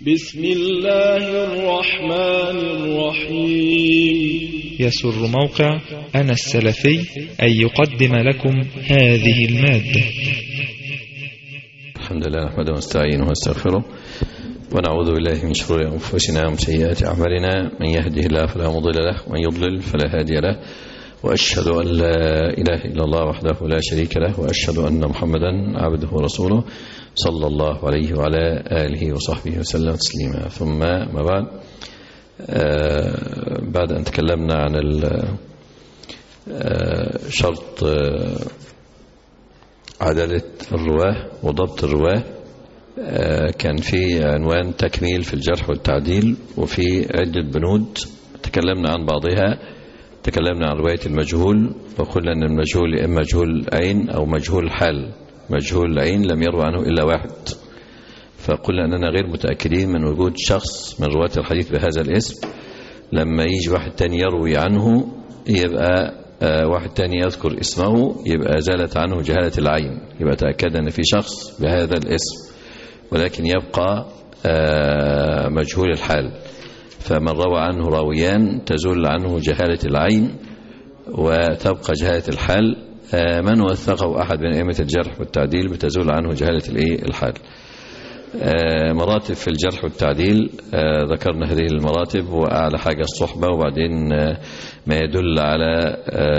بسم الله الرحمن الرحيم. يسر موقع أنا السلفي أن يقدم لكم هذه المادة. الحمد لله نحمده ونستعينه ونستغفره ونعوذ بالله من شرور أنفسنا ومن سيئات أعمالنا، من يهده الله فلا مضل له ومن يضلل فلا هادي له، وأشهد أن لا إله إلا الله وحده لا شريك له، وأشهد أن محمدا عبده ورسوله صلى الله عليه وعلى آله وصحبه وسلم تسليما. ثم ما بعد، بعد أن تكلمنا عن شرط عدالة الرواه وضبط الرواه، كان في عنوان تكميل في الجرح والتعديل، وفي عدة بنود تكلمنا عن بعضها. تكلمنا عن رواية المجهول، وقلنا أن المجهول إما مجهول عين أو مجهول حال. مجهول العين لم يروى عنه إلا واحد، فقلنا أننا غير متأكدين من وجود شخص من رواة الحديث بهذا الاسم. لما يجي واحد تاني يروي عنه، يبقى واحد تاني يذكر اسمه، يبقى زالت عنه جهالة العين، يبقى تأكد أن في شخص بهذا الاسم، ولكن يبقى مجهول الحال. فمن روى عنه راويان تزول عنه جهالة العين وتبقى جهالة الحال. من وثقه أحد من أئمة الجرح والتعديل بتزول عنه جهالة الحال. مراتب في الجرح والتعديل، ذكرنا هذه المراتب، وأعلى حاجة الصحبة، وبعدين ما يدل على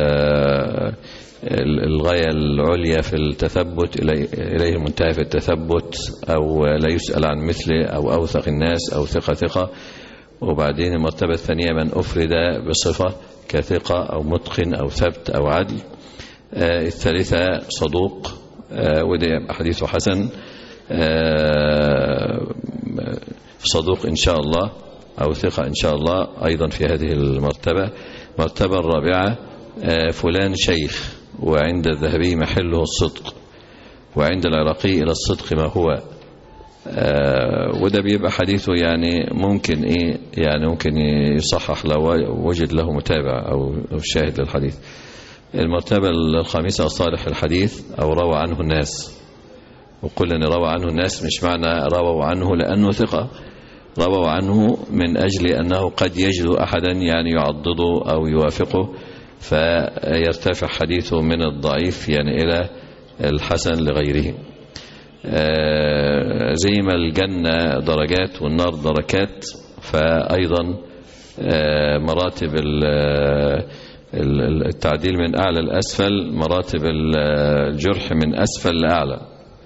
الغاية العليا في التثبت، إليه المنتهى في التثبت، أو لا يسأل عن مثله، أو أوثق الناس، أو ثقة. وبعدين المرتبة الثانية من أفرد بصفة كثقة أو متقن أو ثبت أو عدل. الثالثة صدوق، وده حديثه حسن، صدوق إن شاء الله أو ثقة إن شاء الله أيضا في هذه المرتبة. المرتبة الرابعة فلان شيخ، وعند الذهبي محله الصدق، وعند العراقي إلى الصدق ما هو. وده بيبقى حديثه يعني ممكن يعني ممكن يصحح لو وجد له متابع أو شاهد للحديث. المرتبة الخامسة صالح الحديث، أو روى عنه الناس. وقلنا أن روى عنه الناس مش معنى رووا عنه لأنه ثقة، رووا عنه من أجل أنه قد يجد أحدا يعني يعضده أو يوافقه، فيرتفع حديثه من الضعيف يعني إلى الحسن لغيره. زي ما الجنة درجات والنار دركات، فأيضا مراتب التعديل من أعلى لأسفل، مراتب الجرح من أسفل لأعلى.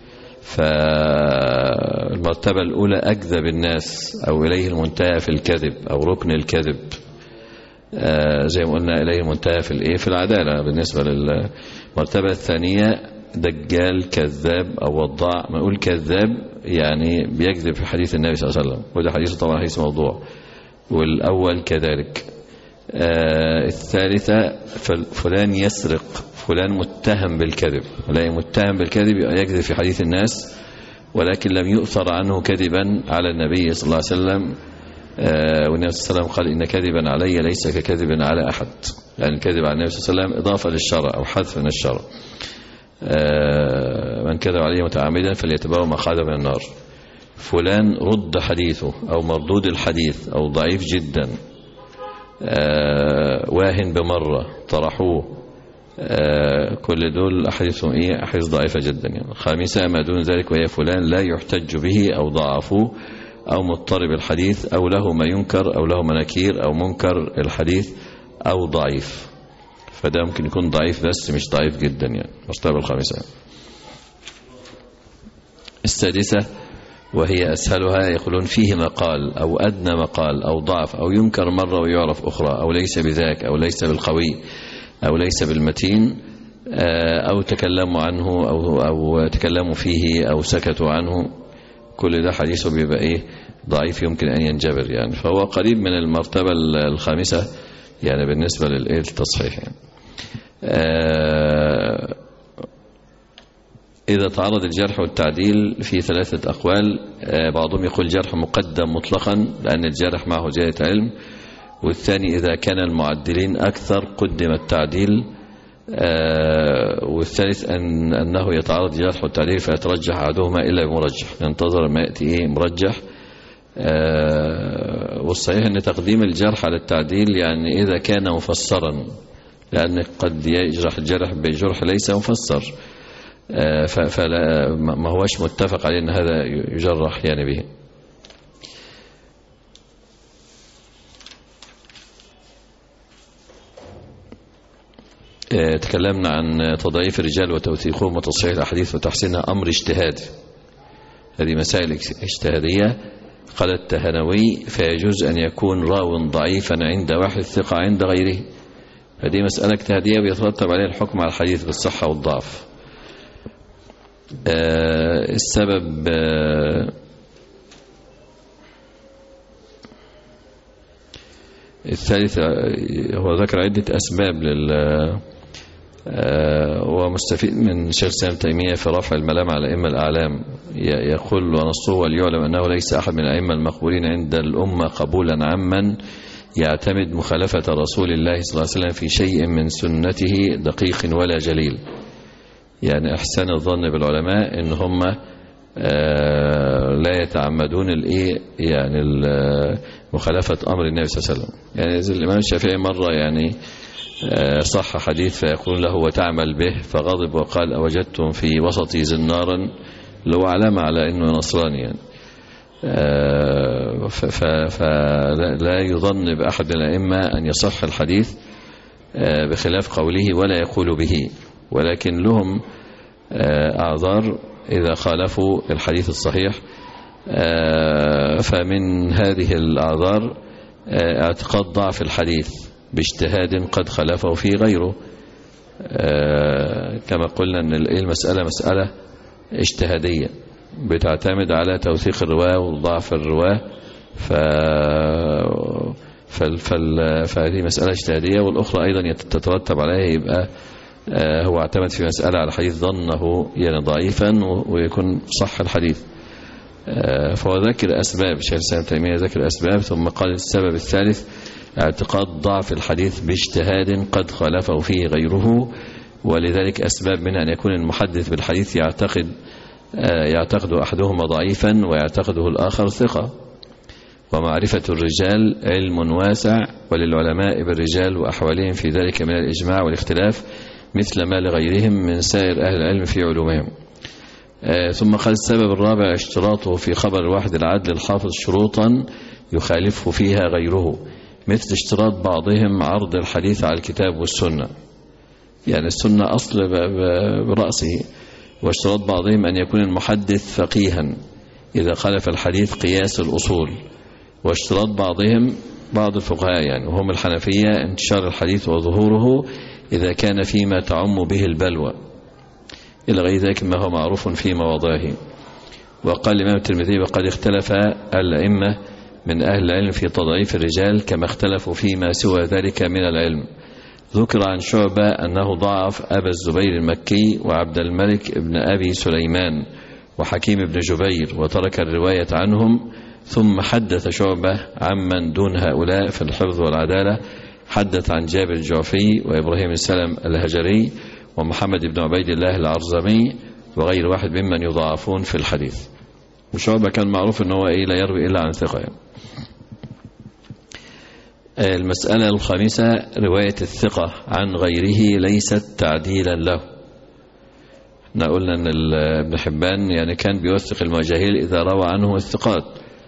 فالمرتبة الأولى أكذب الناس، أو إليه المنتهى في الكذب، أو ركن الكذب، زي ما قلنا إليه المنتهى في العدالة. بالنسبة للمرتبة الثانية دجال كذاب أو وضاع. ما نقول كذاب يعني بيكذب في حديث النبي صلى الله عليه وسلم، وده حديث طبعا حديث موضوع، والأول كذلك. الثالثة فلان يسرق، فلان متهم بالكذب. لا متهم بالكذب يكذب في حديث الناس، ولكن لم يؤثر عنه كذبا على النبي صلى الله عليه وسلم. والنبي صلى الله عليه وسلم قال إن كذبا علي ليس ككذب على أحد، لأن الكذب على النبي صلى الله عليه وسلم إضافة للشرع أو حذف من الشرع. من كذب عليه متعمدا فليتبوأ مقعده من النار. فلان رد حديثه، أو مردود الحديث، أو ضعيف جدا، واهن بمرة، طرحوه. كل دول أحاديثهم أحاديث ضعيفة جدا يعني. خامسة ما دون ذلك، وهي فلان لا يحتج به، أو ضعفوه، أو مضطرب الحديث، أو له ما ينكر، أو له مناكير، أو منكر الحديث، أو ضعيف. فده ممكن يكون ضعيف بس مش ضعيف جدا يعني. المرتبة الخامسة. السادسة وهي أسهلها، يقولون فيه مقال، أو أدنى مقال، أو ضعف، أو ينكر مرة ويعرف أخرى، أو ليس بذاك، أو ليس بالقوي، أو ليس بالمتين، أو تكلموا عنه، أو تكلموا فيه، أو سكتوا عنه. كل ده حديثه بيبقى ضعيف يمكن أن ينجبر يعني. فهو قريب من المرتبة الخامسة يعني بالنسبة للتصحيح يعني. إذا تعرض الجرح والتعديل في ثلاثة أقوال. بعضهم يقول جرح مقدم مطلقا لأن الجرح معه زيادة علم، والثاني إذا كان المعدلين أكثر قدم التعديل، والثالث أنه يتعرض الجرح والتعديل فيترجح أحدهما إلا بمرجح، ينتظر ما يأتي مرجح والصحيح أن تقديم الجرح على التعديل يعني إذا كان مفسرا، لأن قد يجرح الجرح بجرح ليس مفسر، فلا ما هوش متفق عليه أن هذا يجرح يعني به. تكلمنا عن تضعيف الرجال وتوثيقهم وتصحيح الأحاديث وتحسينها أمر اجتهادي، هذه مسائل اجتهادية. قال التهنوي: فيجوز أن يكون راو ضعيفا عند واحد ثقة عند غيره، هذه مسألة اجتهادية بيترتب عليها الحكم على الحديث بالصحة والضعف. السبب الثالث هو ذكر عدة أسباب ومستفيد من شيخ الإسلام تيمية في رفع الملام على الأئمة الأعلام، يقول: ونصه وليعلم أنه ليس أحد من الأئمة المقبولين عند الأمة قبولا عمن يعتمد مخالفة رسول الله صلى الله عليه وسلم في شيء من سنته دقيق ولا جليل. يعني إحسان الظن بالعلماء إن هم لا يتعمدون يعني مخالفة أمر النبي صلى الله عليه وسلم. يعني زي الإمام الشافعي مرة يعني صح حديث فيقول له: وتعمل به، فغضب وقال: أوجدتم في وسطي زنارا، لو علامة على أنه نصراني يعني. فلا يظن بأحد الأئمة أن يصح الحديث بخلاف قوله ولا يقول به، ولكن لهم أعذار إذا خالفوا الحديث الصحيح. فمن هذه الأعذار اعتقاد ضعف الحديث باجتهاد قد خلفه فيه غيره، كما قلنا أن المسألة مسألة اجتهادية بتعتمد على توثيق الرواة وضعف الرواة، فهذه مسألة اجتهادية. والأخرى أيضا تترتب عليها يبقى هو اعتمد في مسألة على حديث ظنه يعني ضعيفا ويكون صح الحديث. فهو ذكر أسباب، شيخ الإسلام تيمية ذكر أسباب، ثم قال: السبب الثالث اعتقاد ضعف الحديث باجتهاد قد خالفه فيه غيره، ولذلك أسباب منها أن يكون المحدث بالحديث يعتقد أحدهما ضعيفا ويعتقده الآخر ثقة. ومعرفة الرجال علم واسع، وللعلماء بالرجال وأحوالهم في ذلك من الإجماع والاختلاف مثل ما لغيرهم من سائر أهل العلم في علومهم. ثم قال: السبب الرابع اشتراطه في خبر الواحد العدل الحافظ شروطا يخالفه فيها غيره، مثل اشتراط بعضهم عرض الحديث على الكتاب والسنة، يعني السنة أصل برأسه، واشتراط بعضهم أن يكون المحدث فقيها إذا خالف الحديث قياس الأصول، واشتراط بعضهم بعض الفقهاء يعني وهم الحنفية انتشار الحديث وظهوره إذا كان فيما تعم به البلوى، إلى غير ذلك ما هو معروف في مواضعه. وقال الإمام الترمذي: وقد اختلف الأئمة من أهل العلم في تضعيف الرجال كما اختلفوا فيما سوى ذلك من العلم. ذكر عن شعبة أنه ضعف أبا الزبير المكي وعبد الملك ابن أبي سليمان وحكيم بن جبير وترك الرواية عنهم، ثم حدث شعبة عمن دون هؤلاء في الحفظ والعدالة، حدث عن جابر الجعفي وإبراهيم السلم الهجري ومحمد بن عبيد الله العرزمي وغير واحد ممن يضاعفون في الحديث. وشعبة كان معروف أنه لا يروي إلا عن ثقة يعني. المسألة الخامسة: رواية الثقة عن غيره ليست تعديلا له. احنا قلنا أن ابن حبان يعني كان بيوثق المجاهيل إذا روى عنه الثقات،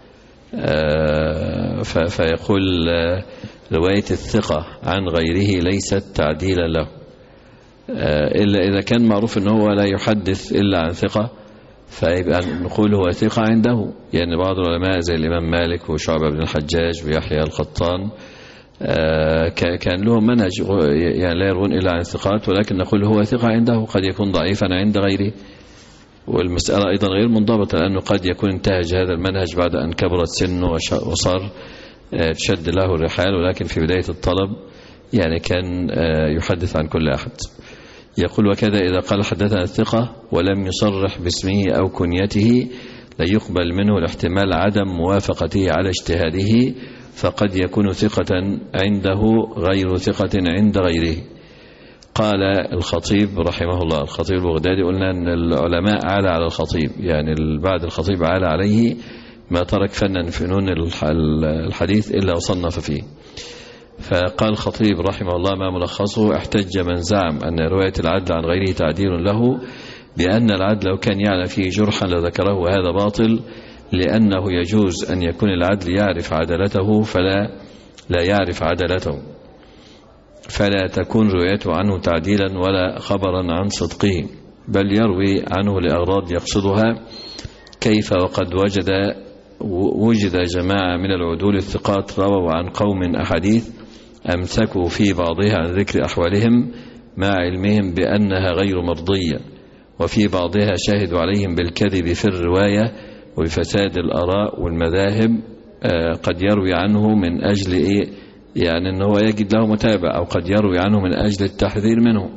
فيقول رواية الثقة عن غيره ليست تعديلا له، إلا إذا كان معروف أنه لا يحدث إلا عن ثقة، فيبقى نقول هو ثقة عنده. يعني بعض العلماء زي الإمام مالك وشعبة بن الحجاج ويحيى القطان كان لهم منهج يعني لا يروون إلا عن الثقات، ولكن نقول هو ثقة عنده، قد يكون ضعيفا عند غيره. والمسألة أيضا غير منضبطة، لأنه قد يكون انتهج هذا المنهج بعد أن كبرت سنه وصار تشد له الرحال، ولكن في بداية الطلب يعني كان يحدث عن كل أحد. يقول: وكذا إذا قال حدثنا الثقة ولم يصرح باسمه أو كنيته لا يقبل منه الاحتمال عدم موافقته على اجتهاده، فقد يكون ثقة عنده غير ثقة عند غيره. قال الخطيب رحمه الله، الخطيب البغدادي، قلنا أن العلماء عالى على الخطيب، يعني بعد الخطيب عالى عليه ما ترك فنا من فنون الحديث إلا وصنف فيه. فقال الخطيب رحمه الله ما ملخصه: احتج من زعم أن رواية العدل عن غيره تعديل له بأن العدل لو كان يعلم فيه جرحا لذكره، وهذا باطل، لأنه يجوز أن يكون العدل يعرف عدالته لا يعرف عدالته، فلا تكون روايته عنه تعديلا ولا خبرا عن صدقه، بل يروي عنه لأغراض يقصدها. كيف وقد وجد جماعة من العدول الثقات رووا عن قوم أحاديث أمسكوا في بعضها عن ذكر أحوالهم مع علمهم بأنها غير مرضية، وفي بعضها شاهدوا عليهم بالكذب في الرواية وبفساد الآراء والمذاهب. قد يروي عنه من أجل يعني أنه يجد له متابع، أو قد يروي عنه من أجل التحذير منه.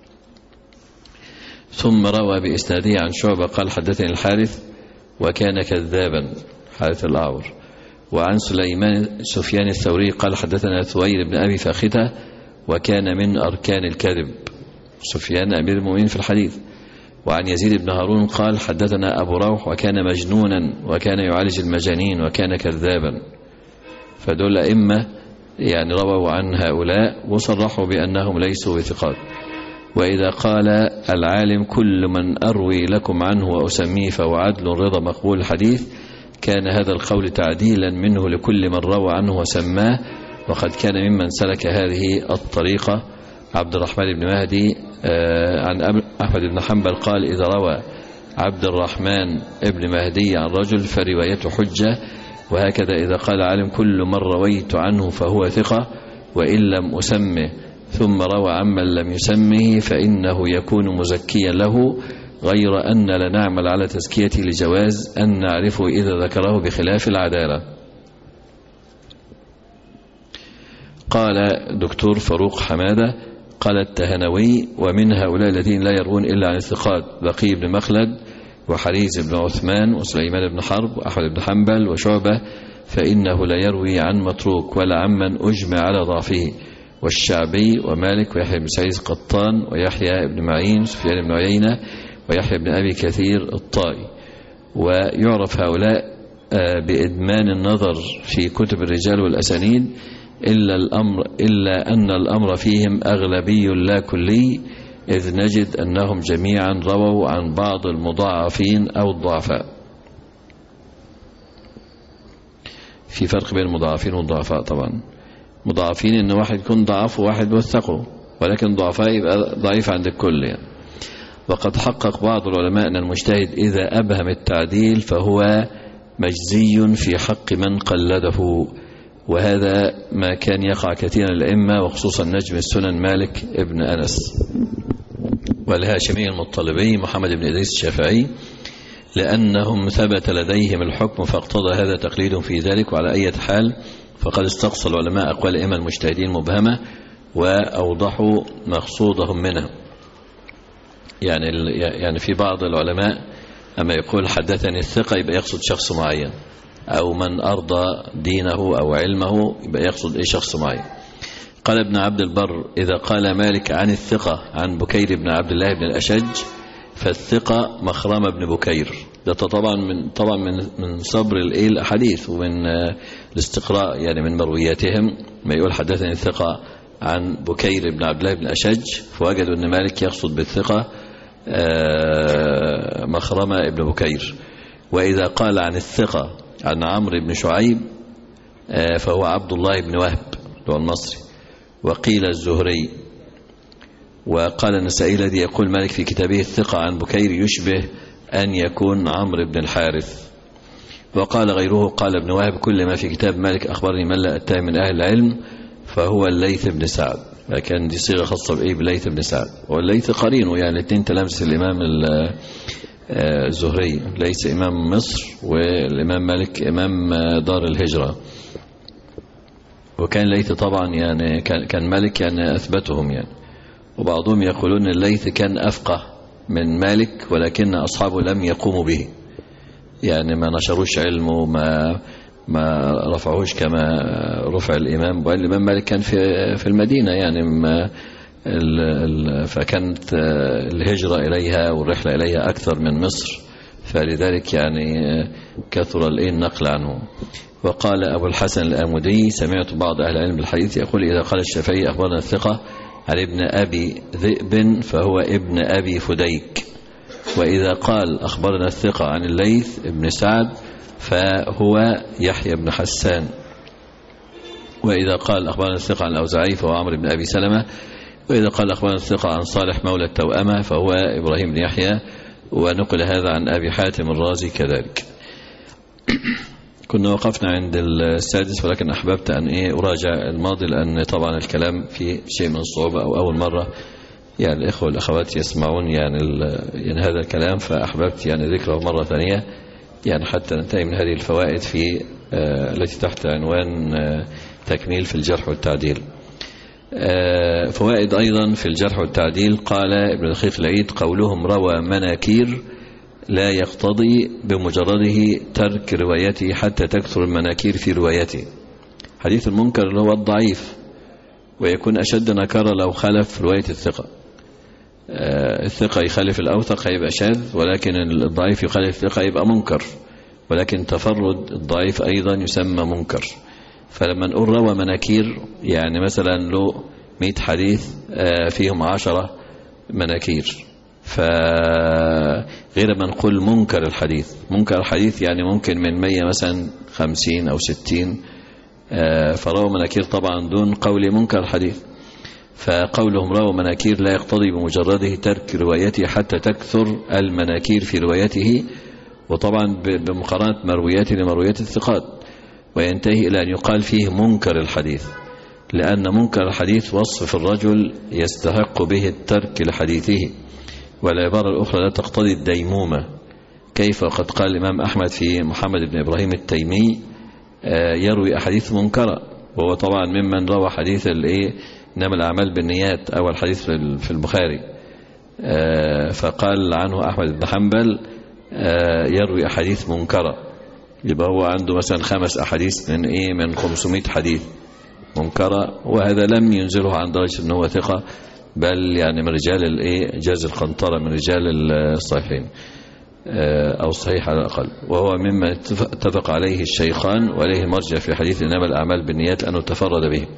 ثم روى بإسناده عن شعبة قال حدثني الحارث وكان كذابا، حارث الأعور. وعن سفيان الثوري قال حدثنا ثوير بن أبي فاختة وكان من أركان الكذب، سفيان أمير المؤمنين في الحديث. وعن يزيد بن هارون قال حدثنا أبو روح وكان مجنونا وكان يعالج المجانين وكان كذابا. فدول أئمة يعني رووا عن هؤلاء وصرحوا بأنهم ليسوا بثقات. وإذا قال العالم كل من أروي لكم عنه وأسميه فهو عدل رضا مقبول الحديث، كان هذا القول تعديلا منه لكل من روى عنه وسماه. وقد كان ممن سلك هذه الطريقة عبد الرحمن بن مهدي عن أحمد بن حنبل قال إذا روى عبد الرحمن بن مهدي عن رجل فروايته حجة. وهكذا إذا قال عالم كل من رويت عنه فهو ثقة وإن لم أسمه ثم روى عمن لم يسمه فإنه يكون مزكيا له، غير أن لا نعمل على تزكيته لجواز أن نعرفه إذا ذكره بخلاف العدالة. قال دكتور فاروق حمادة قال التهنوي ومن هؤلاء الذين لا يروون إلا عن الثقات بقي بن مخلد وحريز بن عثمان وسليمان بن حرب وأحمد بن حنبل وشعبة، فإنه لا يروي عن متروك ولا عمن أجمع على ضعفه، والشعبي ومالك ويحيى بن سعيد قطان ويحيى بن معين سفيان بن عيينة ويحيى بن أبي كثير الطائي. ويعرف هؤلاء بإدمان النظر في كتب الرجال والأسانيد، إلا أن الأمر فيهم أغلبي لا كلي، إذ نجد أنهم جميعا رووا عن بعض المضاعفين أو الضعفاء. في فرق بين المضاعفين والضعفاء طبعا. مضاعفين إن واحد يكون ضعف وواحد وثقه، ولكن ضعفاء يبقى ضعيف عند الكل يعني. وقد حقق بعض العلماء أن المجتهد إذا أبهم التعديل فهو مجزي في حق من قلده، وهذا ما كان يقع كثيرا الأئمة وخصوصا نجم السنن مالك ابن أنس والهاشمي المطلبي محمد بن إدريس الشافعي، لأنهم ثبت لديهم الحكم فاقتضى هذا تقليد في ذلك. وعلى أي حال فقد استقصى العلماء أقوال الأئمة المجتهدين مبهمة وأوضحوا مقصودهم منها. يعني في بعض العلماء أما يقول حدثني الثقة يبقى يقصد شخص معين، أو من أرضى دينه أو علمه يبقى يقصد شخص معين. قال ابن عبد البر إذا قال مالك عن الثقة عن بكير بن عبد الله بن الأشج فالثقة مخرمة بن بكير. ده طبعا من صبر الأحاديث ومن الاستقراء يعني من مروياتهم. ما يقول حدثني الثقة عن بكير بن عبد الله بن الأشج فوجدوا أن مالك يقصد بالثقة مخرمة بن بكير. وإذا قال عن الثقة عن عمرو بن شعيب فهو عبد الله بن وهب المصري. وقيل الزهري. وقال النسائي الذي يقول مالك في كتابه الثقة عن بكير يشبه أن يكون عمرو بن الحارث. وقال غيره قال ابن وهب كل ما في كتاب مالك أخبرني من لا أتاه من أهل العلم فهو الليث بن سعد. لكن دي صيغة خاصة بإيه بالليث بن سعد، والليث قرينه يعني الاثنين تلامس الإمام الزهري، ليس إمام مصر والإمام مالك إمام دار الهجرة. وكان الليث طبعا يعني كان مالك يعني أثبتهم يعني. وبعضهم يقولون الليث كان أفقه من مالك ولكن أصحابه لم يقوموا به، يعني ما نشروش علمه ما رفعوش كما رفع الإمام. والإمام مالك كان في المدينة يعني فكانت الهجرة إليها والرحلة إليها أكثر من مصر، فلذلك يعني كثر النقل عنه. وقال أبو الحسن الآمدي: سمعت بعض أهل العلم بالحديث يقول: إذا قال الشافعي أخبرنا الثقة عن ابن أبي ذئب فهو ابن أبي فديك، وإذا قال أخبرنا الثقة عن الليث ابن سعد فهو يحيى بن حسان، وإذا قال أخبرنا الثقة عن الأوزاعي فهو عمرو بن أبي سلمة، وإذا قال أخبرنا الثقة عن صالح مولى التوأمة فهو إبراهيم بن يحيى. ونقل هذا عن أبي حاتم الرازي كذلك. كنا وقفنا عند السادس، ولكن أحببت أن أراجع الماضي، لأن طبعا الكلام فيه شيء من الصعوبة، أو أول مرة يعني الإخوة والأخوات يسمعون يعني هذا الكلام، فأحببت يعني ذكره مرة ثانية يعني حتى ننتهي من هذه الفوائد في التي تحت عنوان تكميل في الجرح والتعديل. فوائد أيضا في الجرح والتعديل. قال ابن دقيق العيد: قولهم روى مناكير لا يقتضي بمجرده ترك روايته حتى تكثر المناكير في روايته. حديث المنكر اللي هو الضعيف، ويكون أشد نكارة لو خالف رواية الثقة. الثقة يخالف الأوثق هيبقى شاذ، ولكن الضعيف يخالف الثقة يبقى منكر، ولكن تفرد الضعيف أيضا يسمى منكر. فلما نقول روى مناكير يعني مثلا له 100 حديث فيهم 10 مناكير، فغير ما نقول منكر الحديث. منكر الحديث يعني ممكن من 100 مثلا 50 أو 60، فروى مناكير طبعا دون قول منكر الحديث. فقولهم روى مناكير لا يقتضي بمجرده ترك روايته حتى تكثر المناكير في روايته، وطبعا بمقارنة مروياته لمرويات الثقات، وينتهي إلى أن يقال فيه منكر الحديث، لأن منكر الحديث وصف الرجل يستحق به الترك لحديثه، والعبارة الأخرى لا تقتضي الديمومة. كيف قد قال الإمام أحمد في محمد بن إبراهيم التيمي: يروي أحاديث منكرة، وهو طبعا ممن روى حديث إنما الأعمال بالنيات، أول حديث في البخاري. فقال عنه أحمد بن حنبل: يروي أحاديث منكرة. يبقى هو عنده مثلا 5 أحاديث من 500 حديث منكرة، وهذا لم ينزله عن درجة أنه ثقة، بل يعني من رجال جاز القنطرة، من رجال الصحيحين أو الصحيح على الأقل، وهو مما اتفق عليه الشيخان وعليه المرجع في حديث إنما الأعمال بالنيات أنه تفرد به.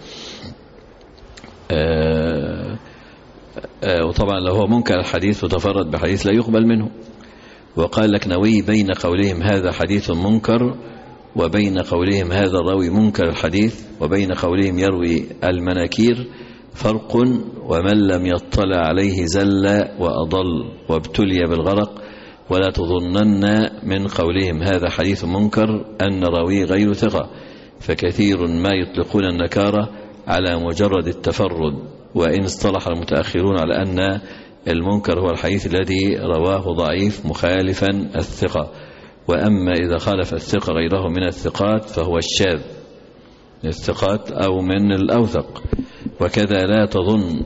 وطبعا لو هو منكر الحديث وتفرد بحديث لا يقبل منه. وقال لكنوي: بين قولهم هذا حديث منكر وبين قولهم هذا الراوي منكر الحديث وبين قولهم يروي المناكير فرق، ومن لم يطلع عليه زل وأضل وابتلي بالغرق، ولا تظنن من قولهم هذا حديث منكر أن راويه غير ثقة، فكثير ما يطلقون النكارة على مجرد التفرد، وإن اصطلح المتأخرون على أن المنكر هو الحديث الذي رواه ضعيف مخالفا الثقة، وأما إذا خالف الثقة غيره من الثقات فهو الشاذ من الثقات أو من الأوثق. وكذا لا تظن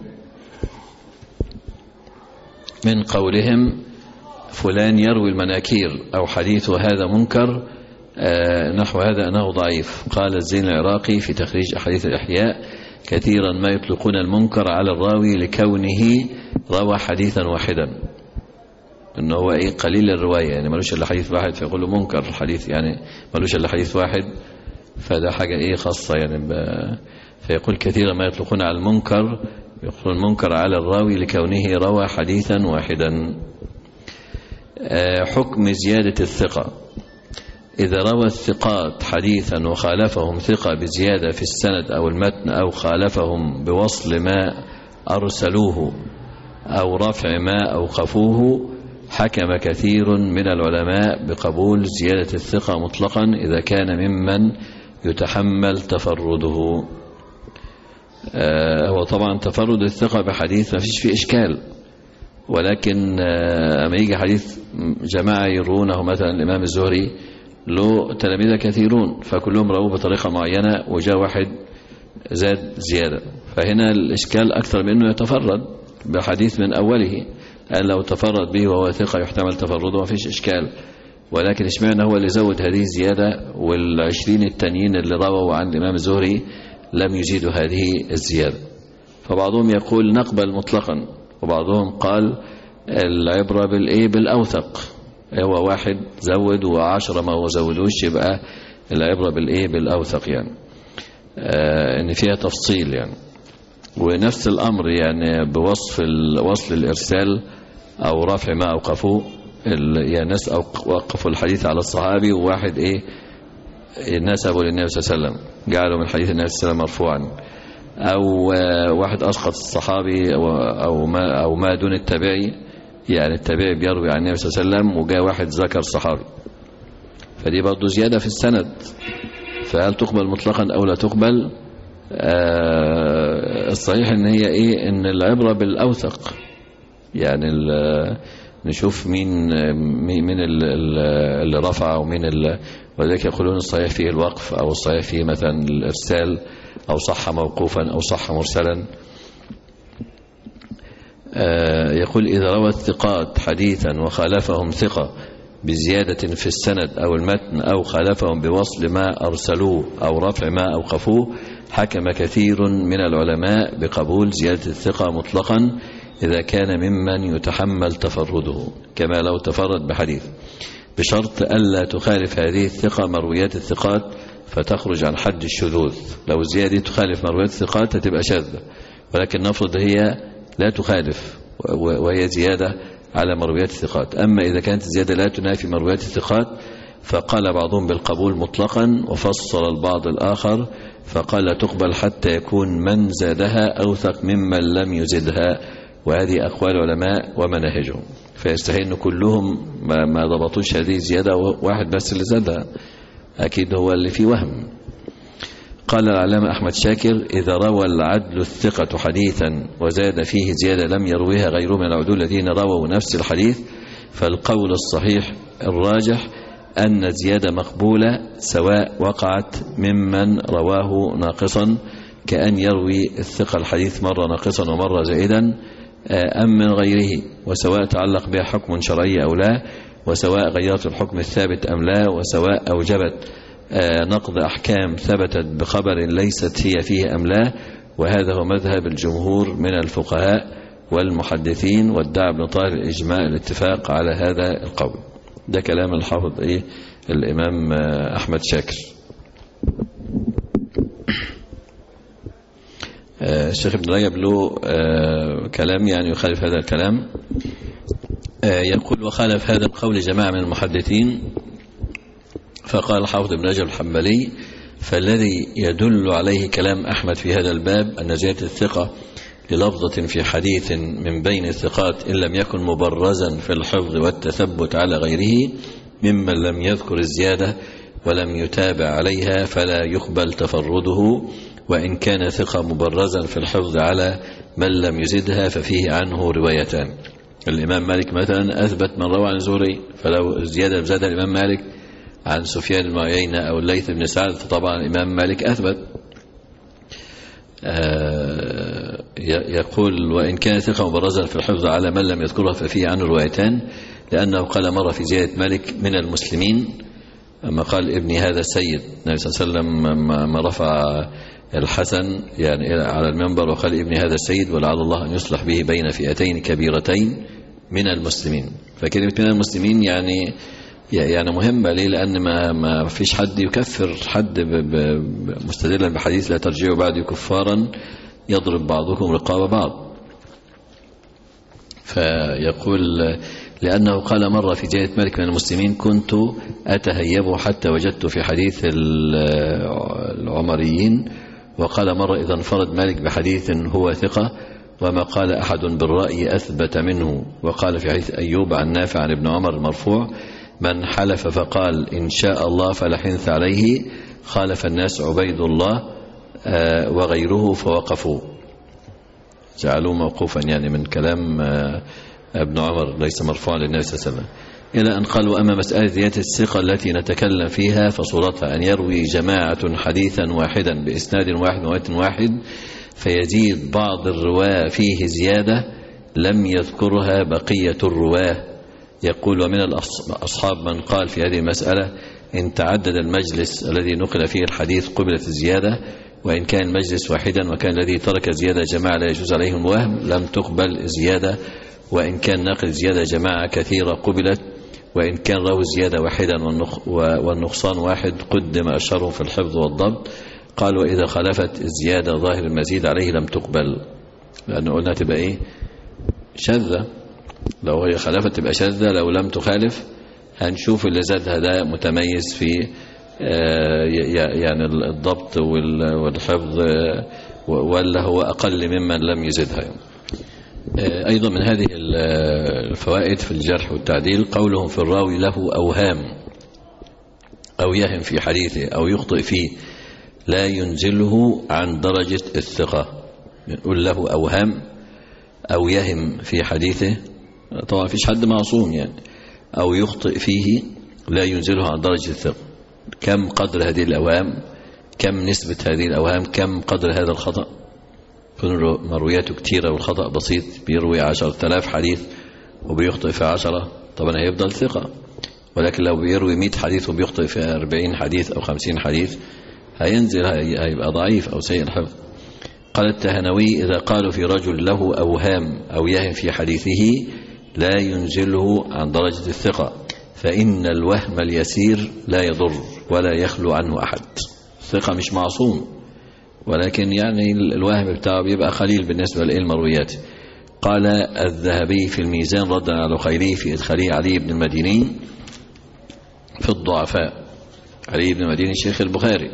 من قولهم فلان يروي المناكير أو حديثه هذا منكر نحو هذا أنه ضعيف. قال الزين العراقي في تخريج أحاديث الإحياء: كثيرا ما يطلقون المنكر على الراوي لكونه روى حديثا واحدا، انه هو قليل الرواية، يعني ملوش الا حديث واحد فيقول له منكر الحديث، يعني ملوش الا حديث واحد، فده حاجة خاصة يعني فيقول كثيرا ما يطلقون على المنكر، يقولون المنكر على الراوي لكونه روى حديثا واحدا. حكم زيادة الثقة: إذا روى الثقات حديثا وخالفهم ثقة بزيادة في السند أو المتن، أو خالفهم بوصل ما أرسلوه أو رفع ما أوقفوه، حكم كثير من العلماء بقبول زيادة الثقة مطلقا إذا كان ممن يتحمل تفرده. هو طبعا تفرد الثقة بحديث ما فيش فيه إشكال، ولكن أما يجي حديث جماعة يرونه، مثلا الإمام الزهري له تلاميذ كثيرون فكلهم رووا بطريقة معينة وجاء واحد زاد زيادة، فهنا الإشكال أكثر من أنه يتفرد بحديث من أوله، أن لو تفرد به وهو ثقة يحتمل تفرده ما فيش إشكال، ولكن اشمعنى هو اللي زود هذه الزيادة وال20 التانيين اللي رووا عن الإمام الزهري لم يزيدوا هذه الزيادة؟ فبعضهم يقول نقبل مطلقا، وبعضهم قال العبرة بالأوثق، هو واحد زود و10 ما زودوش، يبقى العبرة بالإيه؟ بالأوثق يعني. إن فيها تفصيل يعني. ونفس الأمر يعني بوصف وصل الإرسال أو رفع ما أوقفوه، يعني ناس وقفوا الحديث على الصحابي، وواحد نسبوا للنبي صلى الله عليه وسلم، جعلوا من حديث النبي صلى الله عليه وسلم مرفوعا، أو واحد أسقط الصحابي أو ما دون التابعي، يعني التابعي بيروي عن النبي صلى الله عليه وسلم وجاء واحد ذكر صحابي، فدي برضو زيادة في السند. فهل تقبل مطلقا أو لا تقبل؟ الصحيح ان هي ان العبرة بالأوثق، يعني نشوف مين اللي رفع ومين ولذلك يقولون الصحيح فيه الوقف، أو الصحيح فيه مثلا الإرسال، أو صح موقوفا أو صح مرسلا. يقول إذا روى الثقات حديثا وخالفهم ثقة بزيادة في السند أو المتن، أو خالفهم بوصل ما أرسلوه أو رفع ما أوقفوه، حكم كثير من العلماء بقبول زيادة الثقة مطلقا إذا كان ممن يتحمل تفرده، كما لو تفرد بحديث، بشرط ألا تخالف هذه الثقة مرويات الثقات فتخرج عن حد الشذوذ. لو الزيادة تخالف مرويات الثقات هتبقى شاذة، ولكن نفرض هي لا تخالف وهي زيادة على مرويات الثقات. أما إذا كانت الزيادة لا تنافي مرويات الثقات فقال بعضهم بالقبول مطلقا، وفصل البعض الآخر فقال لا تقبل حتى يكون من زادها أوثق ممن لم يزدها، وهذه أقوال علماء ومناهجهم. فيستحيل كلهم ما ضبطوش هذه الزيادة، واحد بس اللي زادها أكيد هو اللي فيه وهم. قال العلامة أحمد شاكر إذا روى العدل الثقة حديثا وزاد فيه زيادة لم يرويها غيره من العدول الذين رووا نفس الحديث، فالقول الصحيح الراجح أن الزيادة مقبولة سواء وقعت ممن رواه ناقصا، كأن يروي الثقة الحديث مرة ناقصا ومرة زائدا، أم من غيره، وسواء تعلق بها حكم شرعي أو لا، وسواء غيرت الحكم الثابت أم لا، وسواء أوجبت نقض أحكام ثبتت بخبر ليست هي فيه أم لا. وهذا هو مذهب الجمهور من الفقهاء والمحدثين، وادعى ابن طاهر الإجماع الاتفاق على هذا القول. ده كلام الحافظ الإمام أحمد شاكر. الشيخ ابن رجب له كلام يعني يخالف هذا الكلام، يقول وخالف هذا القول جماعة من المحدثين، فقال الحافظ ابن رجب الحنبلي فالذي يدل عليه كلام أحمد في هذا الباب أن زيادة الثقة للفظة في حديث من بين الثقات إن لم يكن مبرزا في الحفظ والتثبت على غيره ممن لم يذكر الزيادة ولم يتابع عليها فلا يقبل تفرده، وإن كان ثقة مبرزا في الحفظ على من لم يزدها ففيه عنه روايتان. الإمام مالك مثلا أثبت من روى عن زهري، فلو الزيادة زاد الإمام مالك عن سفيان بن عيينة أو الليث بن سعد فطبعا الإمام مالك أثبت. يقول وإن كان ثقة مبرزا في الحفظ على من لم يذكرها ففيه عنه روايتان، لأنه قال مرة في زيادة مالك من المسلمين، أما قال ابني هذا السيد، النبي صلى الله عليه وسلم ما رفع الحسن يعني على المنبر وقال ابني هذا السيد ولعل الله أن يصلح به بين فئتين كبيرتين من المسلمين. فكلمة من المسلمين يعني مهمة ليه؟ لأن ما فيش حد يكفر حد مستدلا بحديث لا ترجعوا بعد كفارا يضرب بعضكم رقاب بعض. فيقول لأنه قال مرة في جهة مالك من المسلمين كنت أتهيب حتى وجدت في حديث العمريين، وقال مرة إذا انفرد مالك بحديث هو ثقة وما قال أحد بالرأي أثبت منه. وقال في حديث أيوب عن نافع عن ابن عمر المرفوع من حلف فقال إن شاء الله فلا حنث عليه خالف الناس عبيد الله وغيره فوقفوا، جعلوه موقوفا يعني من كلام ابن عمر ليس مرفوعا للنبي صلى الله عليه وسلم. إلى أن قال وأما مسألة زيادة الثقة التي نتكلم فيها فصورتها أن يروي جماعة حديثا واحدا بإسناد واحد ومتن واحد فيزيد بعض الرواة فيه زيادة لم يذكرها بقية الرواة. يقول ومن الأصحاب من قال في هذه المسألة إن تعدد المجلس الذي نقل فيه الحديث قبلت الزيادة، وإن كان المجلس واحدا وكان الذي ترك زيادة جماعة لا يجوز عليهم الوهم لم تقبل الزيادة، وإن كان نقل زيادة جماعة كثيرة قبلت، وإن كان راوي زيادة واحدا والنقصان واحد قدم أشهرهم في الحفظ والضبط. قال وإذا خالفت الزيادة ظاهر المزيد عليه لم تقبل، لأنه قلنا تبقى إيه؟ شاذة. لو هي خالفت تبقى شاذة، لو لم تخالف هنشوف اللي زادها ده متميز في يعني الضبط والحفظ، ولا هو أقل ممن لم يزدها. أيضا من هذه الفوائد في الجرح والتعديل قولهم في الراوي له أوهام أو يهم في حديثه أو يخطئ فيه لا ينزله عن درجة الثقة. يقول له أوهام أو يهم في حديثه، طبعا فيش حد معصوم يعني، أو يخطئ فيه لا ينزله عن درجة الثقة. كم قدر هذه الأوهام؟ كم نسبة هذه الأوهام؟ كم قدر هذا الخطأ؟ مروياته كتيرة والخطأ بسيط، بيروي 10,000 حديث وبيخطئ في 10، طبعا هيفضل ثقة. ولكن لو بيروي 100 حديث وبيخطئ في 40 حديث أو 50 حديث هينزل، هيبقى ضعيف أو سيء الحفظ. قال التهنوي إذا قالوا في رجل له أوهام أو يهم في حديثه لا ينزله عن درجة الثقة، فإن الوهم اليسير لا يضر ولا يخلو عنه أحد. الثقة مش معصوم، ولكن يعني الوهم بتاعه بيبقى قليل بالنسبة للمرويات. قال الذهبي في الميزان ردا على الخيري في إدخاله علي بن المديني في الضعفاء. علي بن المديني شيخ البخاري،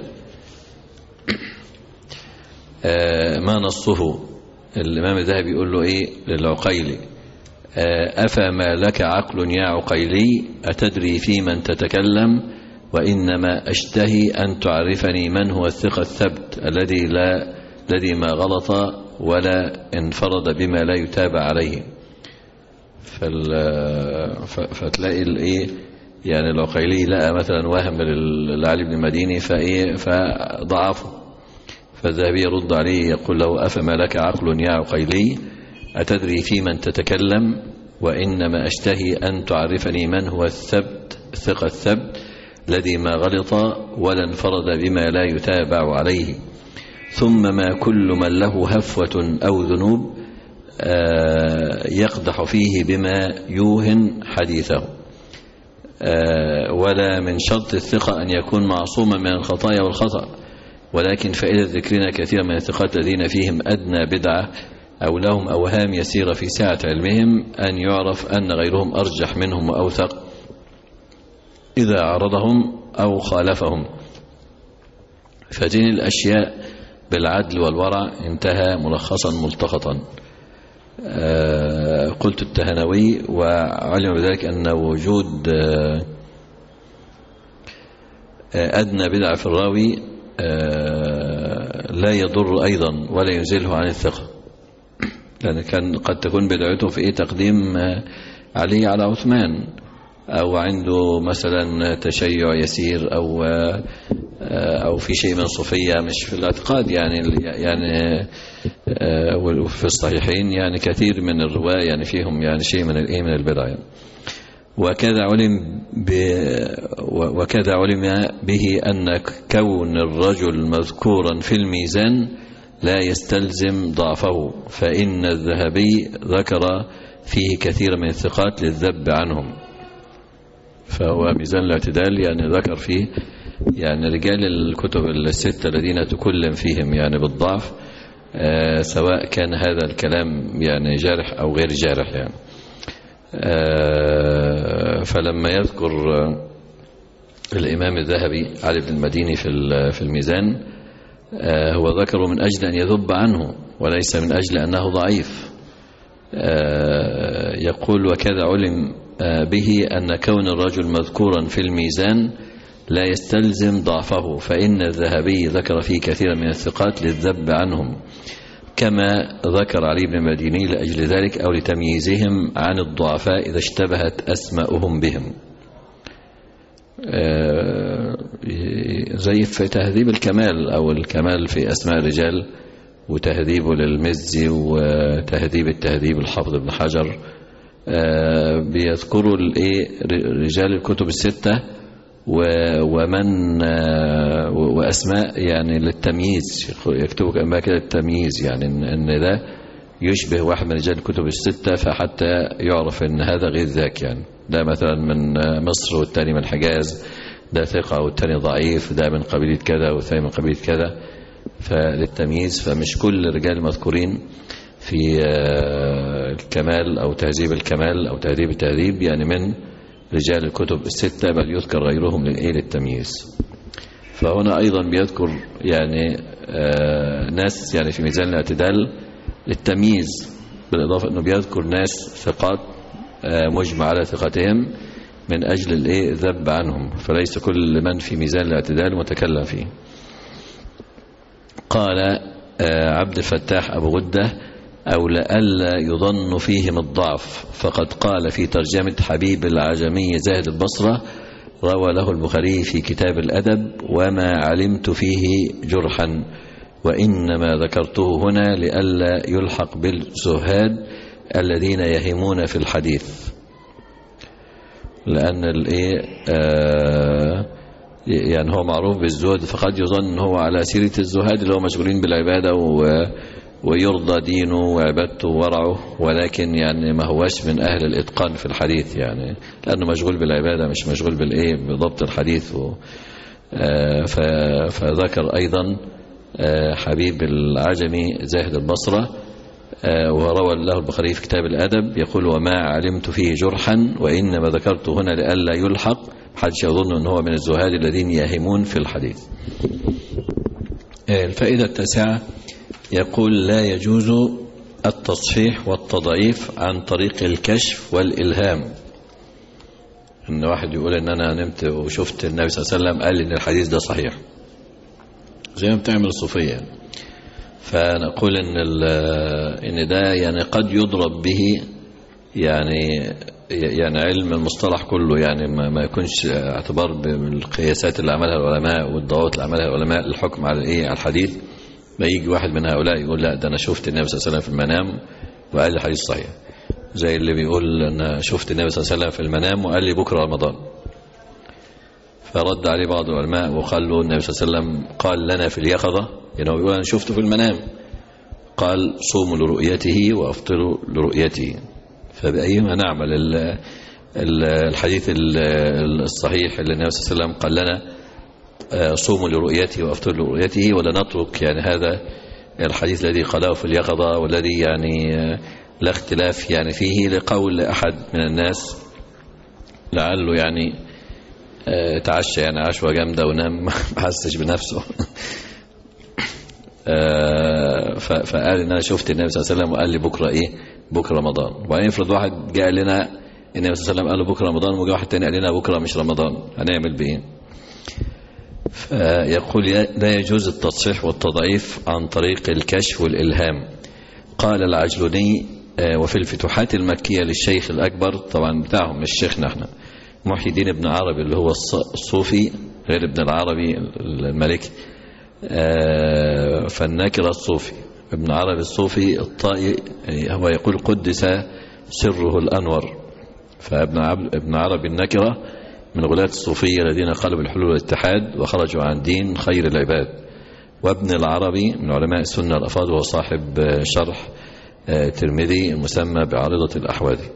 ما نصه؟ الإمام الذهبي يقول له إيه للعقيلي؟ أفما لك عقل يا عقيلي أتدري في من تتكلم، وإنما أشتهي أن تعرفني من هو الثقة الثبت الذي ما غلط ولا انفرد بما لا يتابع عليه. فتلاقي الإيه يعني العقيلي لقى مثلا وهم لعلي بن المديني فضعفه، فالذهبي يرد عليه يقول له أفما لك عقل يا عقيلي أتدري في من تتكلم، وإنما أشتهي أن تعرفني من هو الثقة الثبت الذي ما غلط ولا انفرد بما لا يتابع عليه. ثم ما كل من له هفوة أو ذنوب يقدح فيه بما يوهن حديثه، ولا من شرط الثقة أن يكون معصوما من الخطايا والخطأ، ولكن فإذا ذكرنا كثير من الثقات الذين فيهم أدنى بدعة أو لهم أوهام يسيرة في سعة علمهم أن يعرف أن غيرهم أرجح منهم وأوثق إذا عرضهم أو خالفهم. فدين الأشياء بالعدل والورع انتهى ملخصا ملتقطا. قلت التهنوي وعلم بذلك أن وجود أدنى بدعة في الراوي لا يضر أيضا ولا ينزله عن الثقة، لأن كان قد تكون بدعته في تقديم علي على عثمان، أو عنده مثلا تشيع يسير أو في شيء من صوفية مش في الاعتقاد يعني وفي الصحيحين يعني كثير من الرواة يعني فيهم يعني شيء من البدع يعني. وكذا علم به أن كون الرجل مذكورا في الميزان لا يستلزم ضعفه، فإن الذهبي ذكر فيه كثير من الثقات للذب عنهم، فهو ميزان الاعتدال يعني ذكر فيه يعني رجال الكتب الستة الذين تكلم فيهم يعني بالضعف، سواء كان هذا الكلام يعني جارح أو غير جارح يعني. فلما يذكر الإمام الذهبي علي بن المديني في الميزان هو ذكره من أجل أن يذب عنه وليس من أجل أنه ضعيف. يقول وكذا علم به أن كون الرجل مذكورا في الميزان لا يستلزم ضعفه، فإن الذهبي ذكر فيه كثيرا من الثقات للذب عنهم، كما ذكر علي بن المديني لأجل ذلك أو لتمييزهم عن الضعفاء إذا اشتبهت أسماؤهم بهم. زي في تهذيب الكمال أو الكمال في أسماء الرجال وتهذيبه للمزي وتهذيب التهذيب الحافظ ابن حجر، بيذكروا رجال الكتب الستة ومن وأسماء يعني للتمييز، يكتبوا كما كده التمييز يعني إن ده يشبه واحد من رجال الكتب الستة، فحتى يعرف ان هذا غير ذاك. يعني ده مثلا من مصر والتاني من الحجاز، ده ثقة والتاني ضعيف، ده من قبيلة كذا والثاني من قبيلة كذا، فللتمييز. فمش كل الرجال المذكورين في الكمال أو تهذيب الكمال أو تهذيب التهذيب يعني من رجال الكتب الستة، بل يذكر غيرهم للتمييز. فهنا أيضا بيذكر يعني ناس يعني في ميزان الاعتدال للتمييز، بالإضافة أنه بيذكر ناس ثقات مجمع على ثقتهم من أجل الذب عنهم، فليس كل من في ميزان الاعتدال متكلم فيه. قال عبد الفتاح أبو غدة: أو لئلا يظن فيهم الضعف، فقد قال في ترجمة حبيب العجمي زاهد البصرة: روى له البخاري في كتاب الأدب: وما علمت فيه جرحا، وإنما ذكرته هنا لئلا يلحق بالزهاد الذين يهمون في الحديث. لأن يعني هو معروف بالزهد، فقد يظن هو على سيرة الزهاد اللي هو مشغولين بالعبادة ويرضى دينه وعبادته وورعه، ولكن يعني ما هوش من أهل الإتقان في الحديث، يعني لأنه مشغول بالعبادة مش مشغول بضبط الحديث. فذكر أيضا حبيب العجمي زاهد البصرة، وروى له البخاري في كتاب الأدب يقول: وما علمت فيه جرحا، وإنما ذكرت هنا لئلا يلحق، حدش يظن أنه هو من الزهاد الذين يهمون في الحديث. الفائدة التاسعة يقول: لا يجوز التصحيح والتضعيف عن طريق الكشف والإلهام. إن واحد يقول إن أنا نمت وشفت النبي صلى الله عليه وسلم قال إن الحديث ده صحيح، زي ما بتعمل الصوفية. فنقول إن ده يعني قد يضرب به يعني علم المصطلح كله، يعني ما يكونش اعتبار بالقياسات اللي عملها العلماء والضوابط اللي عملها العلماء للحكم على الحديث. ما يجي واحد من هؤلاء يقول: لا، ده أنا شفت النبي صلى الله عليه وسلم في المنام وقال لي حديث صحيح، زي اللي بيقول أنا شفت النبي صلى الله عليه وسلم في المنام وقال لي بكرة رمضان. فرد عليه بعض العلماء وقال له: النبي صلى الله عليه وسلم قال لنا في اليقظة، يعني هو بيقول أنا شفته في المنام، قال: صوموا لرؤيته وأفطروا لرؤيته. فبأيهما نعمل؟ الحديث الصحيح اللي النبي صلى الله عليه وسلم قال لنا صوموا لرؤيته وأفطروا لرؤيته، ولا نترك يعني هذا الحديث الذي قاله في اليقظة والذي يعني لا اختلاف يعني فيه، لقول أحد من الناس لعله يعني تعشى يعني عشوة جامدة ونام ما حسش بنفسه فقال إن أنا شفت النبي صلى الله عليه وسلم وقال لي بكرة رمضان. وبعدين يفرض واحد جاء لنا النبي صلى الله عليه وسلم قال له بكرة رمضان، وجاء واحد تاني قال لنا بكرة مش رمضان، هنعمل بإيه؟ فيقول: لا يجوز التصحيح والتضعيف عن طريق الكشف والإلهام. قال العجلوني: وفي الفتوحات المكية للشيخ الأكبر، طبعا بتاعهم مش شيخنا احنا، محي الدين ابن عربي اللي هو الصوفي غير ابن العربي المالكي، فالناكرة الصوفي ابن عربي الصوفي الطائي، هو يقول: قدس سره الأنور. فابن عربي النكرة من غلاة الصوفية الذين قالوا بالحلول والاتحاد وخرجوا عن دين خير العباد. وابن العربي من علماء السنة الأفاضل، وهو صاحب شرح ترمذي المسمى بعارضة الأحوذي.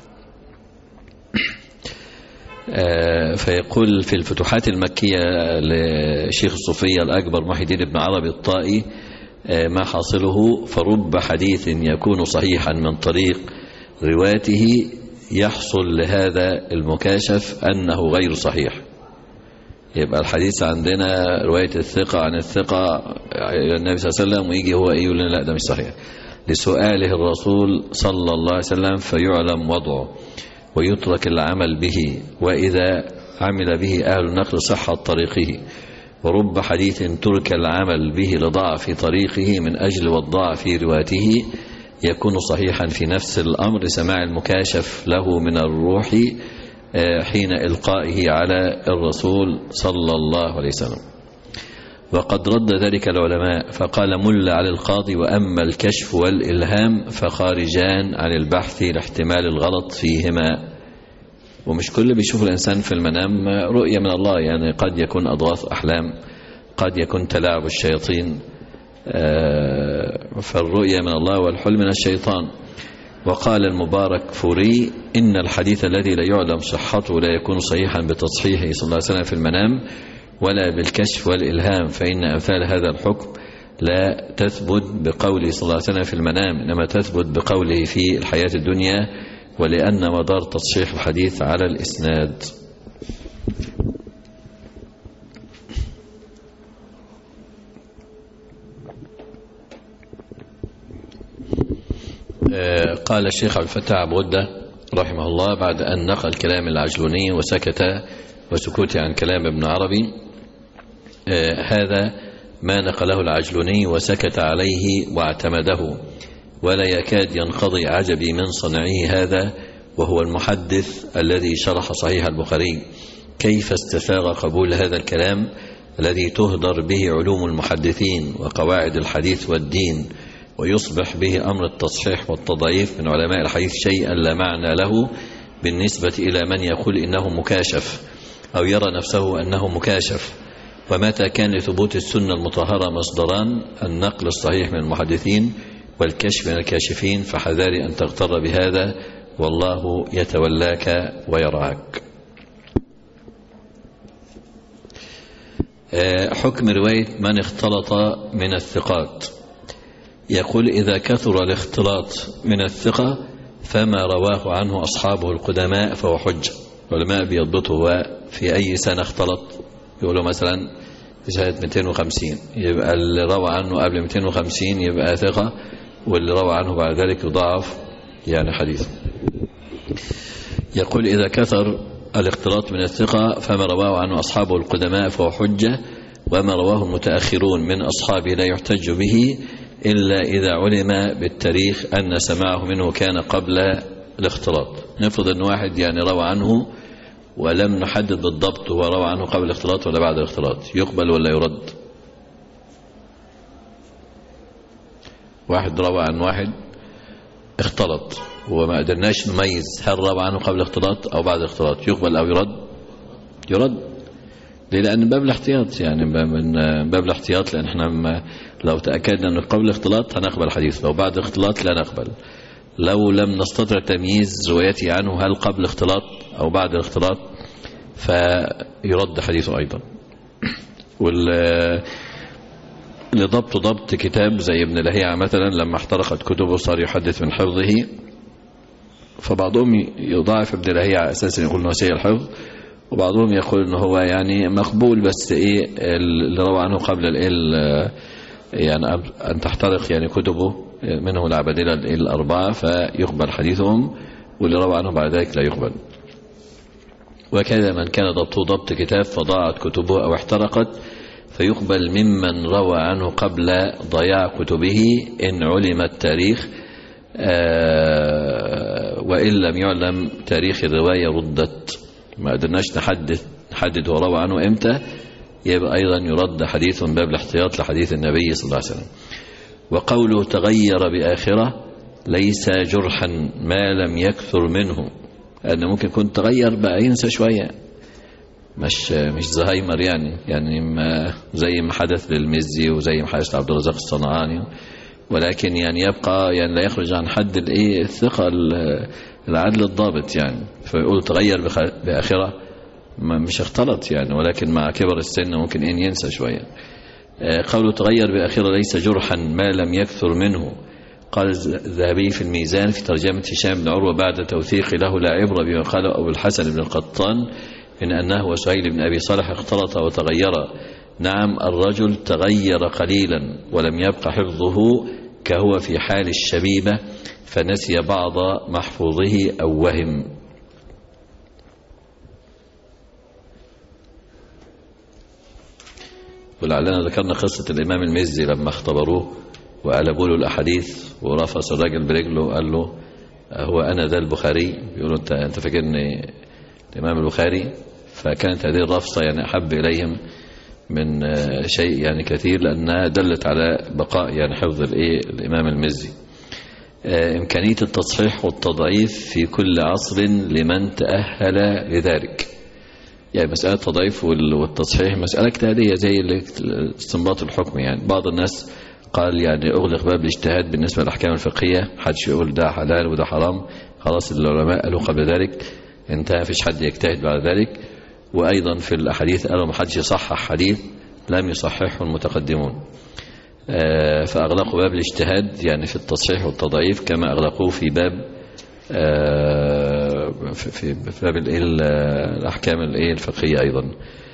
فيقول في الفتوحات المكية لشيخ الصوفية الأكبر محي الدين ابن عربي الطائي: ما حاصله: فرب حديث يكون صحيحا من طريق رواته يحصل لهذا المكاشف أنه غير صحيح. يبقى الحديث عندنا رواية الثقة عن الثقة إلى النبي صلى الله عليه وسلم، ويجي هو يقول لنا لا ده مش صحيح، لسؤاله الرسول صلى الله عليه وسلم فيعلم وضعه ويترك العمل به، وإذا عمل به أهل النقل صحة طريقه. ورب حديث ترك العمل به لضعف طريقه من أجل والضعف في رواته يكون صحيحا في نفس الأمر لسماع المكاشف له من الروح حين إلقائه على الرسول صلى الله عليه وسلم. وقد رد ذلك العلماء فقال: مل على القاضي: وأما الكشف والإلهام فخارجان عن البحث لاحتمال الغلط فيهما. ومش كل بيشوف الإنسان في المنام رؤية من الله، يعني قد يكون أضغاث أحلام، قد يكون تلاعب الشياطين، فالرؤيا من الله والحلم من الشيطان. وقال المبارك فوري إن الحديث الذي لا يعلم صحته لا يكون صحيحا بتصحيحه صلى الله عليه وسلم في المنام ولا بالكشف والإلهام، فإن أمثال هذا الحكم لا تثبت بقوله صلى الله عليه وسلم في المنام، إنما تثبت بقوله في الحياة الدنيا، ولأن مدار تصحيح الحديث على الإسناد. قال الشيخ عبد الفتاح عبد غدة رحمه الله بعد أن نقل كلام العجلوني وسكت وسكوت عن كلام ابن عربي، هذا ما نقله العجلوني وسكت عليه واعتمده، ولا يكاد ينقضي عجبي من صنعه هذا، وهو المحدث الذي شرح صحيح البخاري، كيف استساغ قبول هذا الكلام الذي تهدر به علوم المحدثين وقواعد الحديث والدين، ويصبح به أمر التصحيح والتضعيف من علماء الحديث شيئا لا معنى له بالنسبة إلى من يقول إنه مكاشف أو يرى نفسه أنه مكاشف. ومتى كان لثبوت السنة المطهرة مصدران، النقل الصحيح من المحدثين والكشف من الكاشفين، فحذاري أن تغتر بهذا، والله يتولاك ويرعاك. حكم رواية من اختلط من الثقات. يقول إذا كثر الاختلاط من الثقة فما رواه عنه أصحابه القدماء فهو حجة. العلماء بيضبطه هو في أي سنة اختلط، يقولوا مثلا في سنة 250، يبقى اللي روى عنه قبل 250 يبقى ثقة، واللي روى عنه بعد ذلك يضاعف يعني حديث. يقول إذا كثر الاختلاط من الثقة فما رواه عنه أصحابه القدماء فهو حجة، وما رواه المتأخرون من أصحابه لا يحتج به إلا إذا علم بالتاريخ أن سماعه منه كان قبل الاختلاط. نفرض أن واحد يعني روى عنه ولم نحدد بالضبط هو روى عنه قبل الاختلاط ولا بعد الاختلاط، يقبل ولا يرد؟ واحد روى عن واحد اختلط وما قدرناش نميز هل روى عنه قبل الاختلاط أو بعد الاختلاط، يقبل أو يرد؟ يرد. ليه؟ لأن باب الاحتياط، يعني من باب الاحتياط، لأن احنا لو تأكدنا أنه قبل الاختلاط هنقبل الحديث، لو بعد الاختلاط لا نقبل. لو لم نستطع تمييز روايته عنه هل قبل الاختلاط أو بعد الاختلاط فيرد حديثه أيضا. لضبط ضبط كتاب زي ابن لهيعة مثلا لما احترقت كتبه صار يحدث من حفظه، فبعضهم يضاعف ابن لهيعة أساسا يقول أنه سيء الحفظ، وبعضهم يقول أنه هو يعني مقبول، بس إيه اللي روى عنه قبل يعني أن تحترق يعني كتبه منه العبادلة الأربعة فيقبل حديثهم، واللي روى عنه بعد ذلك لا يقبل. وكذا من كان ضبطه ضبط كتاب فضاعت كتبه أو احترقت فيقبل ممن روى عنه قبل ضياع كتبه إن علم التاريخ، وإن لم يعلم تاريخ الرواية ردت. ما قدرناش نحدد هو روى عنه إمتى، يبقى أيضا يرد حديث من باب الاحتياط لحديث النبي صلى الله عليه وسلم. وقوله تغير بآخرة ليس جرحا ما لم يكثر منه، لأنه ممكن يكون تغير بقى ينسى شوية، مش زهايمر يعني ما زي ما حدث للمزي وزي ما حدث لعبد الرزاق الصنعاني، ولكن يعني يبقى يعني لا يخرج عن حد الثقة العدل الضابط يعني. فيقول تغير بآخرة مش اختلط يعني، ولكن مع كبر السن ممكن ينسى شوية. قوله تغير بآخرة ليس جرحا ما لم يكثر منه. قال الذهبي في الميزان في ترجمة هشام بن عروة بعد توثيق له لا عبرة بما قاله أبو الحسن بن القطان من أنه وسهيل بن أبي صالح اختلط وتغير. نعم الرجل تغير قليلا ولم يبقى حفظه كهو في حال الشبيبة فنسي بعض محفوظه أو وهم. ولعلنا ذكرنا قصة الإمام المزي لما اختبروه وقلبوا له الأحاديث ورفص الرجل برجله وقال له هو أنا ذا البخاري، يقولوا أنت فاكرني الإمام البخاري؟ فكانت هذه الرفصة يعني أحب إليهم من شيء يعني كثير، لأنها دلت على بقاء يعني حفظ الإمام المزي. إمكانية التصحيح والتضعيف في كل عصر لمن تأهل لذلك. يعني مسألة التضعيف والتصحيح مسألة اجتهادية زي استنباط الحكم. يعني بعض الناس قال يعني أغلق باب الاجتهاد بالنسبة للأحكام الفقهية، محدش يقول ده حلال وده حرام، خلاص العلماء قالوا قبل ذلك انتهى، مفيش حد يجتهد بعد ذلك. وأيضا في الأحاديث قالوا محدش يصحح حديث لم يصححه المتقدمون. فأغلقوا باب الاجتهاد يعني في التصحيح والتضعيف كما أغلقوه في باب في باب الأحكام الفقهية أيضا.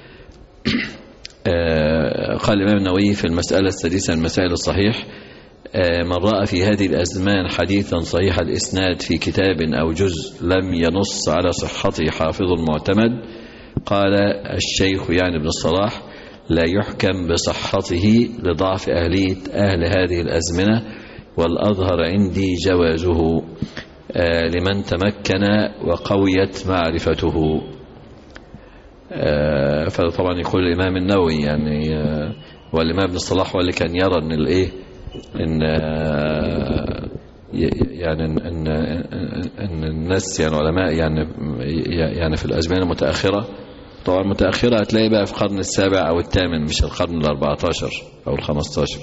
قال الإمام النووي في المسألة السادسة من مسائل الصحيح: من رأى في هذه الأزمان حديثا صحيح الإسناد في كتاب أو جزء لم ينص على صحته حافظ معتمد، قال الشيخ يعني ابن الصلاح: لا يحكم بصحته لضعف أهل هذه الأزمنة، والأظهر عندي جوازه لمن تمكن وقويت معرفته. فطبعا يقول الإمام النووي يعني والإمام ابن الصلاح هو اللي كان يرى أن أن الناس يعني علماء يعني في الأزمنة المتأخرة، طبعا متأخرة هتلاقي بقى في القرن السابع أو الثامن، مش القرن 14 أو 15،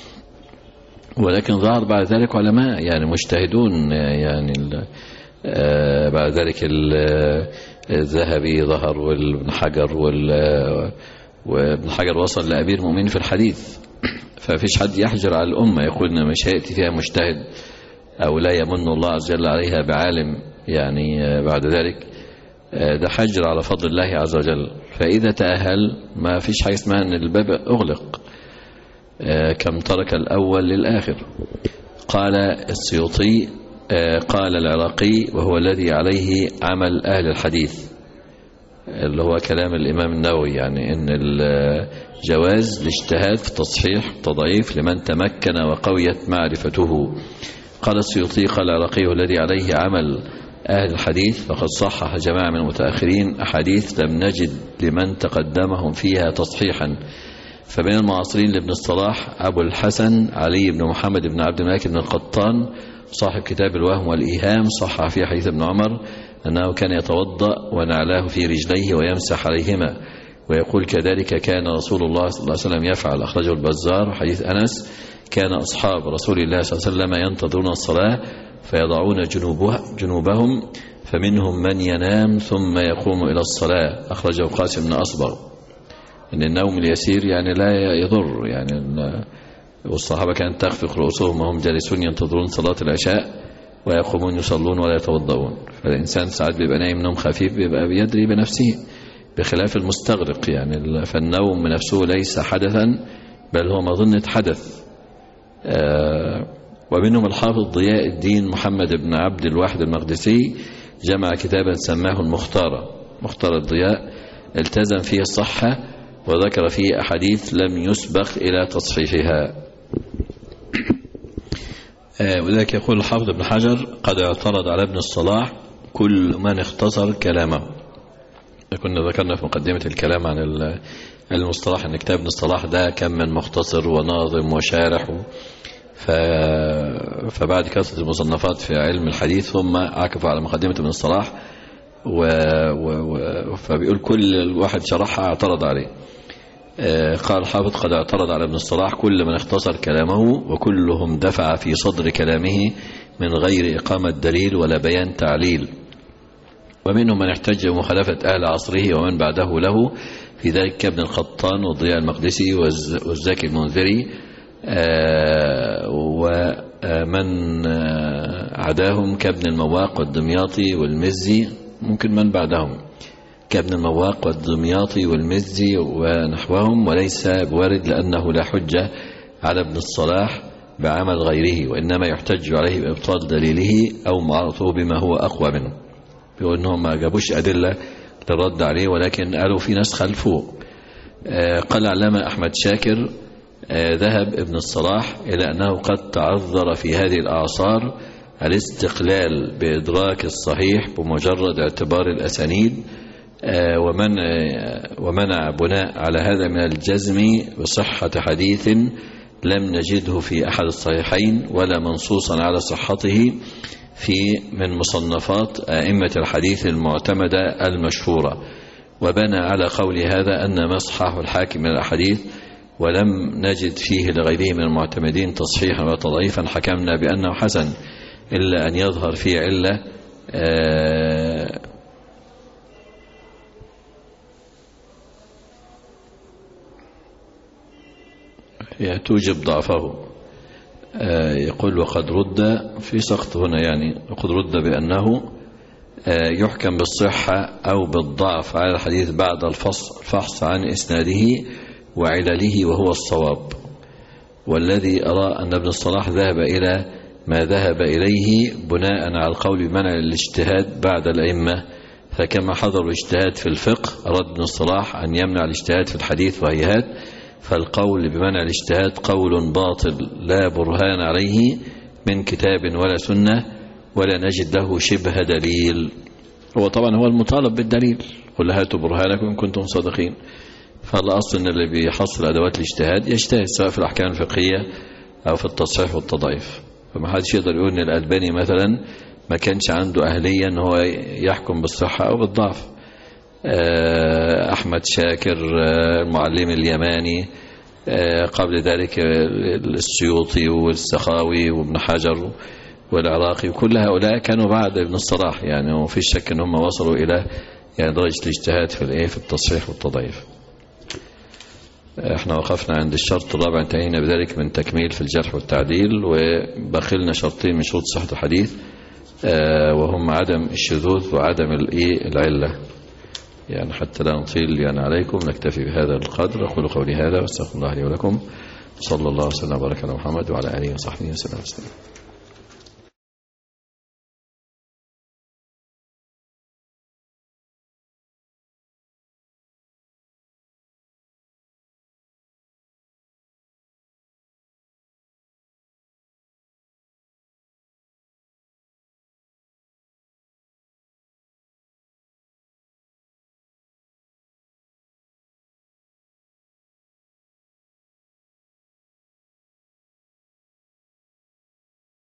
ولكن ظهر بعد ذلك علماء يعني مجتهدون يعني بعد ذلك الذهبي ظهر، وابن حجر وابن حجر وصل لأمير مؤمنين في الحديث. ففيش حد يحجر على الأمة يقول إن مش هيأتي فيها مجتهد أو لا يمن الله عز وجل عليها بعالم يعني بعد ذلك، ده حجر على فضل الله عز وجل. فإذا تأهل ما فيش حاجة اسمها أن الباب أغلق، كم ترك الأول للآخر. قال السيوطي قال العراقي وهو الذي عليه عمل أهل الحديث، اللي هو كلام الإمام النووي، يعني أن الجواز الاجتهاد في تصحيح تضعيف لمن تمكن وقويت معرفته. قال السيوطي قال العراقي الذي عليه عمل أهل الحديث، فقد صحح جماعة من المتأخرين أحاديث لم نجد لمن تقدمهم فيها تصحيحا. فبين المعاصرين لابن الصلاح أبو الحسن علي بن محمد بن عبد الملك بن القطان صاحب كتاب الوهم والإيهام، صحح في حديث ابن عمر أنه كان يتوضأ ونعلاه في رجليه ويمسح عليهما، ويقول كذلك كان رسول الله صلى الله عليه وسلم يفعل، أخرجه البزار. حديث أنس: كان أصحاب رسول الله صلى الله عليه وسلم ينتظرون الصلاة فيضعون جنوبهم فمنهم من ينام ثم يقوم إلى الصلاة، أخرجه قاسم بن أصبغ. إن النوم اليسير يعني لا يضر، يعني والصحابة كانت تخفق رؤوسهم وهم جالسون ينتظرون صلاة العشاء ويقومون يصلون ولا يتوضؤون. فالإنسان ساعات بيبقى نايم نوم خفيف بيبقى بيدري بنفسه، بخلاف المستغرق يعني. فالنوم نفسه ليس حدثا بل هو مظنة حدث. ومنهم الحافظ ضياء الدين محمد بن عبد الواحد المقدسي، جمع كتابا سماه المختار، مختار الضياء، التزم فيه الصحة وذكر فيه أحاديث لم يسبق إلى تصحيحها. ولذلك يقول الحافظ ابن حجر: قد اعترض على ابن الصلاح كل من اختصر كلامه. كنا ذكرنا في مقدمة الكلام عن المصطلح أن كتاب ابن الصلاح ده كم من مختصر وناظم وشارح، فبعد كثرة المصنفات في علم الحديث ثم عكفوا على مقدمة ابن الصلاح، فبيقول كل واحد شرحها اعترض عليه. قال الحافظ: قد اعترض على ابن الصلاح كل من اختصر كلامه، وكلهم دفع في صدر كلامه من غير إقامة دليل ولا بيان تعليل، ومنهم من احتج بمخالفة أهل عصره ومن بعده له في ذلك كابن القطان والضياء المقدسي والزكي المنذري، ومن عداهم كابن المواق والدمياطي والمزي، ممكن من بعدهم كابن المواق والدمياطي والمزي ونحوهم، وليس بوارد لأنه لا حجة على ابن الصلاح بعمل غيره، وإنما يحتج عليه بإبطال دليله أو معارضته بما هو أقوى منه. بيقول إنهم ما جابوش أدلة للرد عليه، ولكن قالوا في ناس خلفوه. قال العلامة أحمد شاكر: ذهب ابن الصلاح إلى أنه قد تعذر في هذه الأعصار الاستقلال بإدراك الصحيح بمجرد اعتبار الأسانيد، ومنع بناء على هذا من الجزم بصحة حديث لم نجده في أحد الصحيحين ولا منصوصا على صحته في من مصنفات أئمة الحديث المعتمدة المشهورة. وبنى على قول هذا أن ما صححه الحاكم من الأحاديث ولم نجد فيه لغيره من المعتمدين تصحيحا وتضعيفا حكمنا بأنه حسن، إلا أن يظهر فيه علة توجب ضعفه. يقول وقد رد في سقط هنا، يعني وقد رد بأنه يحكم بالصحة أو بالضعف على الحديث بعد الفحص عن إسناده وعلله، وهو الصواب. والذي أرى أن ابن الصلاح ذهب إلى ما ذهب إليه بناء على القول بمنع الاجتهاد بعد الأئمة، فكما حضروا الاجتهاد في الفقه أراد ابن الصلاح أن يمنع الاجتهاد في الحديث وهيهات، فالقول بمنع الاجتهاد قول باطل لا برهان عليه من كتاب ولا سنة، ولا نجد له شبه دليل. هو طبعا هو المطالب بالدليل، قل هاتوا برهانكم إن كنتم صادقين. فالأصل أن اللي بيحصل أدوات الاجتهاد يجتهد سواء في الأحكام الفقهية أو في التصحيح والتضعيف. فما حدش يقدر يقول أن الألباني مثلا ما كانش عنده أهلية أن هو يحكم بالصحة أو بالضعف. أحمد شاكر المعلم اليماني، قبل ذلك السيوطي والسخاوي وابن حجر والعراقي، وكل هؤلاء كانوا بعد ابن الصلاح، يعني وفي شك أن هم وصلوا إلى يعني درجة الاجتهاد في التصحيح والتضعيف. احنا وقفنا عند الشرط الرابع، انتهينا بذلك من تكميل في الجرح والتعديل، وبخلنا شرطين من شروط صحة الحديث، وهم عدم الشذوذ وعدم العلة. يعني حتى لا نطيل يعني عليكم، نكتفي بهذا القدر. أقول قولي هذا واستغفر الله لي ولكم. صلى الله وسلم وبارك على محمد وعلى آله وصحبه وسلم.